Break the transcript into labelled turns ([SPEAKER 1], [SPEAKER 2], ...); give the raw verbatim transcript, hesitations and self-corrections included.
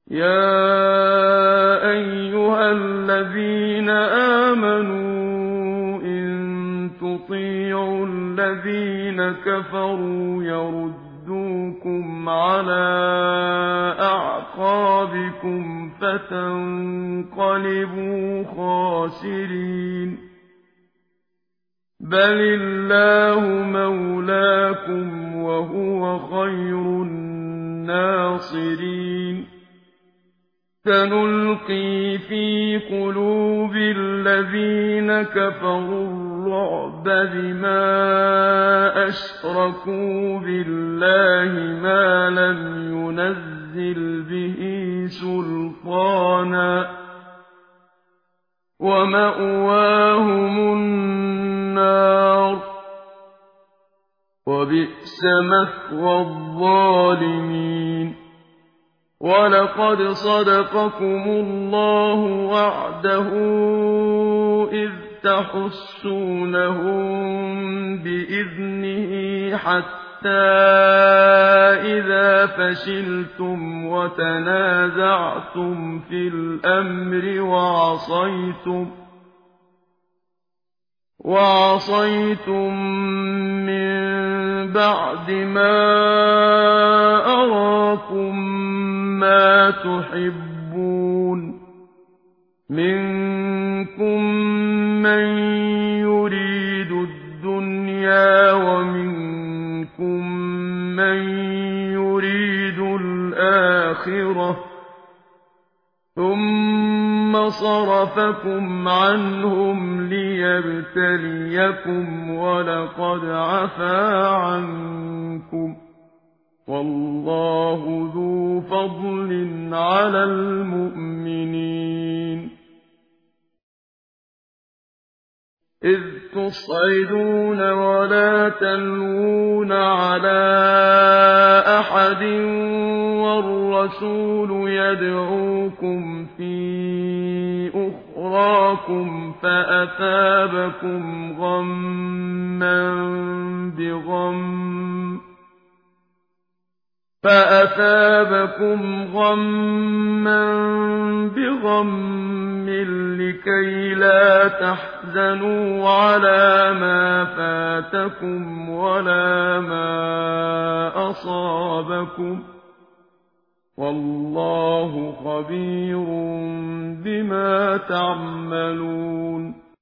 [SPEAKER 1] يَا أَيُّهَا الَّذِينَ آمَنُوا إِن تُطِيعُوا الَّذِينَ كَفَرُوا يَرُدُّوكُمْ عَلَىٰ أَعْقَابِكُمْ فَتَنقَلِبُوا خَاسِرِينَ بَلِ اللَّهُ مَوْلَاكُمْ وَهُوَ خَيْرُ النَّاصِرِينَ سَنُلْقِي فِي قُلُوبِ الَّذِينَ كَفَرُوا الرُّعْبَ بِمَا أَشْرَكُوا بِاللَّهِ مَا لَمْ يُنَزِّلْ بِهِ سُلْطَانًا وَمَأْوَاهُمُ النَّارُ ۖ وَبِئْسَ مَثْوَى الظَّالِمِينَ وَلَقَدْ صَدَقَكُمُ اللَّهُ وَعْدَهُ إِذْ تَحُسُّونَهُم بِإِذْنِهِ حَتَّىٰ إِذَا فَشِلْتُمْ وَتَنَازَعْتُمْ فِي الْأَمْرِ وَعَصَيْتُم وَعَصَيْتُم مِّن بَعْدِ مَا أَرَاكُم مَّا تُحِبُّونَ مِنكُم مَّن يُرِيدُ الدُّنْيَا وَمِنكُم مَّن يُرِيدُ الْآخِرَةَ ثُمَّ صَرَفَكُمْ عَنْهُمْ لِيَبْتَلِيَكُمْ وَلَقَدْ عَفَا عَنكُمْ ۗ وَاللَّهُ ذُو فَضْلٍ عَلَى الْمُؤْمِنِينَ إِذْ تُصْعِدُونَ وَلَا تَلْوُونَ عَلَىٰ أَحَدٍ وَالرَّسُولُ يَدْعُوكُمْ فِي أُخْرَاكُمْ فَأَثَابَكُمْ غَمًّا بِغَمٍّ فَأَثَابَكُمْ غَمًّا بِغَمٍّ لِّكَيْ لَا تَحْزَنُوا عَلَىٰ مَا فَاتَكُمْ وَلَا مَا أَصَابَكُمْ ۗ وَاللَّهُ خَبِيرٌ بِمَا تَعْمَلُونَ